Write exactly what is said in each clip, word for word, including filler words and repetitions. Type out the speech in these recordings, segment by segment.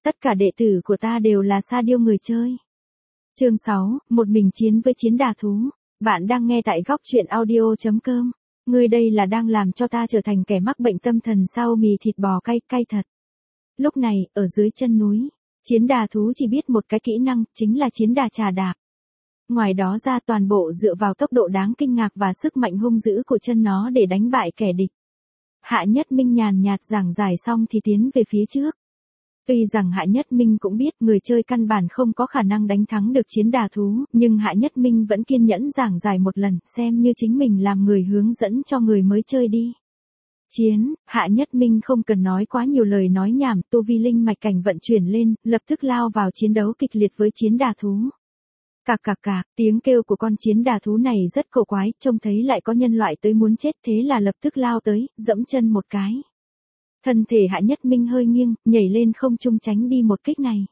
Tất cả đệ tử của ta đều là sa điêu người chơi. Chương sáu, một mình chiến với chiến đà thú. Bạn đang nghe tại góc truyện audio chấm com. Ngươi đây là đang làm cho ta trở thành kẻ mắc bệnh tâm thần sao? Mì thịt bò cay cay thật. Lúc này, ở dưới chân núi, chiến đà thú chỉ biết một cái kỹ năng, chính là chiến đà trà đạp. Ngoài đó ra toàn bộ dựa vào tốc độ đáng kinh ngạc và sức mạnh hung dữ của chân nó để đánh bại kẻ địch. Hạ Nhất Minh nhàn nhạt giảng giải xong thì tiến về phía trước. Tuy rằng Hạ Nhất Minh cũng biết người chơi căn bản không có khả năng đánh thắng được chiến đà thú, nhưng Hạ Nhất Minh vẫn kiên nhẫn giảng giải một lần, xem như chính mình làm người hướng dẫn cho người mới chơi đi. Chiến, Hạ Nhất Minh không cần nói quá nhiều lời nói nhảm, tu vi linh mạch cảnh vận chuyển lên, lập tức lao vào chiến đấu kịch liệt với chiến đà thú. Cạc cạc cạc, tiếng kêu của con chiến đà thú này rất cổ quái, trông thấy lại có nhân loại tới muốn chết, thế là lập tức lao tới, dẫm chân một cái. Thân thể Hạ Nhất Minh hơi nghiêng, nhảy lên không trung tránh đi một kích này.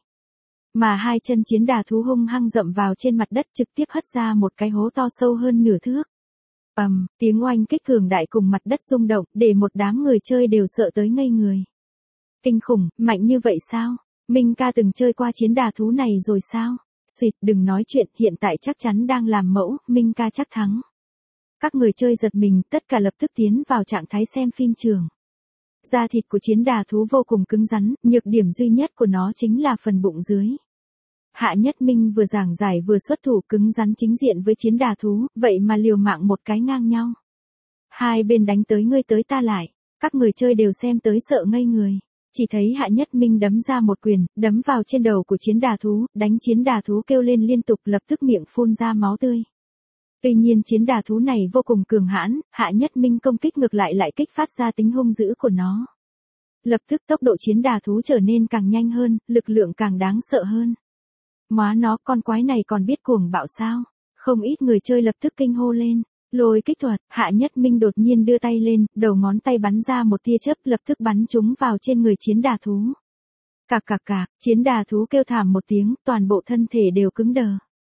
Mà hai chân chiến đà thú hung hăng dậm vào trên mặt đất, trực tiếp hất ra một cái hố to sâu hơn nửa thước. Ầm, um, tiếng oanh kích cường đại cùng mặt đất rung động, để một đám người chơi đều sợ tới ngây người. Kinh khủng, mạnh như vậy sao? Minh ca từng chơi qua chiến đà thú này rồi sao? Xuyệt, đừng nói chuyện, hiện tại chắc chắn đang làm mẫu, Minh ca chắc thắng. Các người chơi giật mình, tất cả lập tức tiến vào trạng thái xem phim trường. Da thịt của chiến đà thú vô cùng cứng rắn, nhược điểm duy nhất của nó chính là phần bụng dưới. Hạ Nhất Minh vừa giảng giải vừa xuất thủ cứng rắn chính diện với chiến đà thú, vậy mà liều mạng một cái ngang nhau. Hai bên đánh tới ngươi tới ta lại, các người chơi đều xem tới sợ ngây người. Chỉ thấy Hạ Nhất Minh đấm ra một quyền, đấm vào trên đầu của chiến đà thú, đánh chiến đà thú kêu lên liên tục, lập tức miệng phun ra máu tươi. Tuy nhiên chiến đà thú này vô cùng cường hãn, Hạ Nhất Minh công kích ngược lại lại kích phát ra tính hung dữ của nó. Lập tức tốc độ chiến đà thú trở nên càng nhanh hơn, lực lượng càng đáng sợ hơn. Móa nó, con quái này còn biết cuồng bạo sao? Không ít người chơi lập tức kinh hô lên. Lôi kích thuật, Hạ Nhất Minh đột nhiên đưa tay lên, đầu ngón tay bắn ra một tia chớp, lập tức bắn trúng vào trên người chiến đà thú. Cạc cạc cạc, chiến đà thú kêu thảm một tiếng, toàn bộ thân thể đều cứng đờ.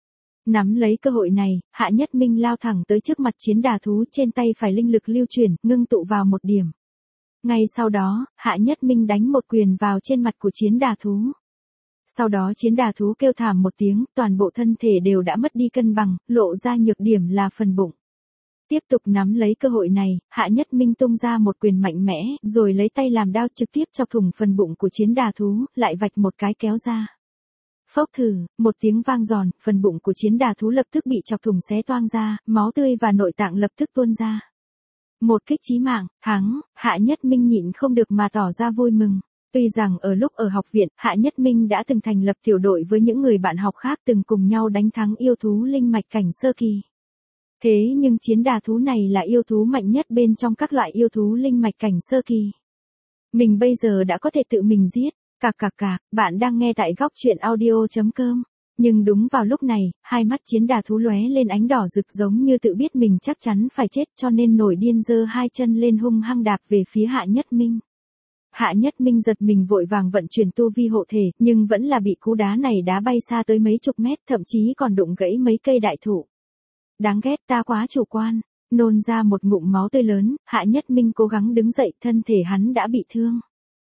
Nắm lấy cơ hội này, Hạ Nhất Minh lao thẳng tới trước mặt chiến đà thú, trên tay phải linh lực lưu chuyển, ngưng tụ vào một điểm. Ngay sau đó, Hạ Nhất Minh đánh một quyền vào trên mặt của chiến đà thú. Sau đó chiến đà thú kêu thảm một tiếng, toàn bộ thân thể đều đã mất đi cân bằng, lộ ra nhược điểm là phần bụng. Tiếp tục nắm lấy cơ hội này, Hạ Nhất Minh tung ra một quyền mạnh mẽ, rồi lấy tay làm đao trực tiếp chọc thủng phần bụng của chiến đà thú, lại vạch một cái kéo ra. Phốc thử, một tiếng vang giòn, phần bụng của chiến đà thú lập tức bị chọc thủng xé toang ra, máu tươi và nội tạng lập tức tuôn ra. Một kích chí mạng, thắng, Hạ Nhất Minh nhịn không được mà tỏ ra vui mừng. Tuy rằng ở lúc ở học viện, Hạ Nhất Minh đã từng thành lập tiểu đội với những người bạn học khác từng cùng nhau đánh thắng yêu thú linh mạch cảnh sơ kỳ. Thế nhưng chiến đà thú này là yêu thú mạnh nhất bên trong các loại yêu thú linh mạch cảnh sơ kỳ. Mình bây giờ đã có thể tự mình giết. Cạc cạc cạc, bạn đang nghe tại góc truyện audio chấm com. Nhưng đúng vào lúc này, hai mắt chiến đà thú lóe lên ánh đỏ rực giống như tự biết mình chắc chắn phải chết, cho nên nổi điên giơ hai chân lên hung hăng đạp về phía Hạ Nhất Minh. Hạ Nhất Minh giật mình vội vàng vận chuyển tu vi hộ thể, nhưng vẫn là bị cú đá này đá bay xa tới mấy chục mét, thậm chí còn đụng gãy mấy cây đại thụ. Đáng ghét, ta quá chủ quan. Nôn ra một ngụm máu tươi lớn, Hạ Nhất Minh cố gắng đứng dậy, thân thể hắn đã bị thương.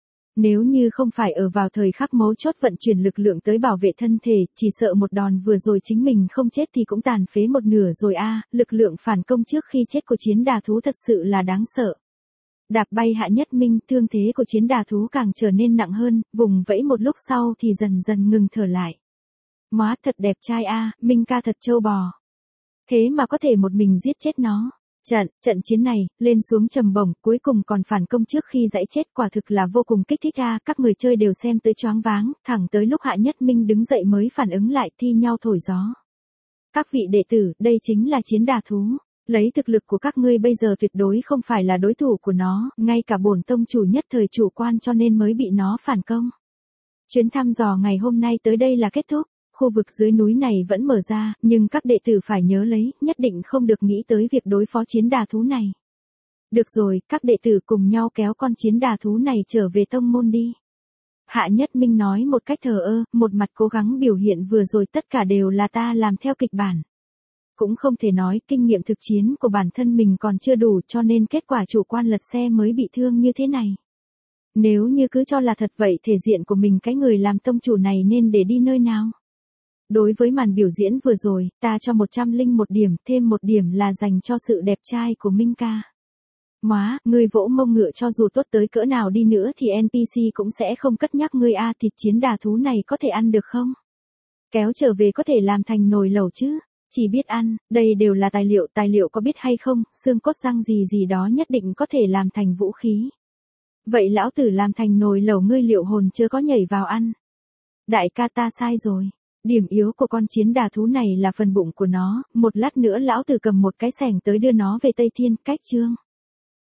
Nếu như không phải ở vào thời khắc mấu chốt vận chuyển lực lượng tới bảo vệ thân thể, chỉ sợ một đòn vừa rồi chính mình không chết thì cũng tàn phế một nửa rồi a. À, lực lượng phản công trước khi chết của chiến đà thú thật sự là đáng sợ. Đạp bay Hạ Nhất Minh, thương thế của chiến đà thú càng trở nên nặng hơn, vùng vẫy một lúc sau thì dần dần ngừng thở lại. Móa thật đẹp trai a, à, Minh ca thật trâu bò. Thế mà có thể một mình giết chết nó. Trận, trận chiến này, lên xuống trầm bổng, cuối cùng còn phản công trước khi dãy chết, quả thực là vô cùng kích thích a, các người chơi đều xem tới choáng váng, thẳng tới lúc Hạ Nhất Minh đứng dậy mới phản ứng lại, thi nhau thổi gió. Các vị đệ tử, đây chính là chiến đà thú. Lấy thực lực của các ngươi bây giờ tuyệt đối không phải là đối thủ của nó, ngay cả bổn tông chủ nhất thời chủ quan cho nên mới bị nó phản công. Chuyến thăm dò ngày hôm nay tới đây là kết thúc. Khu vực dưới núi này vẫn mở ra, nhưng các đệ tử phải nhớ lấy, nhất định không được nghĩ tới việc đối phó chiến đà thú này. Được rồi, các đệ tử cùng nhau kéo con chiến đà thú này trở về tông môn đi. Hạ Nhất Minh nói một cách thờ ơ, một mặt cố gắng biểu hiện vừa rồi tất cả đều là ta làm theo kịch bản. Cũng không thể nói kinh nghiệm thực chiến của bản thân mình còn chưa đủ cho nên kết quả chủ quan lật xe mới bị thương như thế này. Nếu như cứ cho là thật vậy thể diện của mình cái người làm tông chủ này nên để đi nơi nào? Đối với màn biểu diễn vừa rồi, ta cho một trăm linh một điểm, thêm một điểm là dành cho sự đẹp trai của Minh ca. Móa, ngươi vỗ mông ngựa cho dù tốt tới cỡ nào đi nữa thì en pê xê cũng sẽ không cất nhắc ngươi a, thịt chiến đà thú này có thể ăn được không? Kéo trở về có thể làm thành nồi lẩu chứ? Chỉ biết ăn, đây đều là tài liệu, tài liệu có biết hay không, xương cốt răng gì gì đó nhất định có thể làm thành vũ khí. Vậy lão tử làm thành nồi lẩu ngươi liệu hồn chưa có nhảy vào ăn? Đại ca ta sai rồi. Điểm yếu của con chiến đà thú này là phần bụng của nó, một lát nữa lão tử cầm một cái xẻng tới đưa nó về Tây Thiên, cách chương.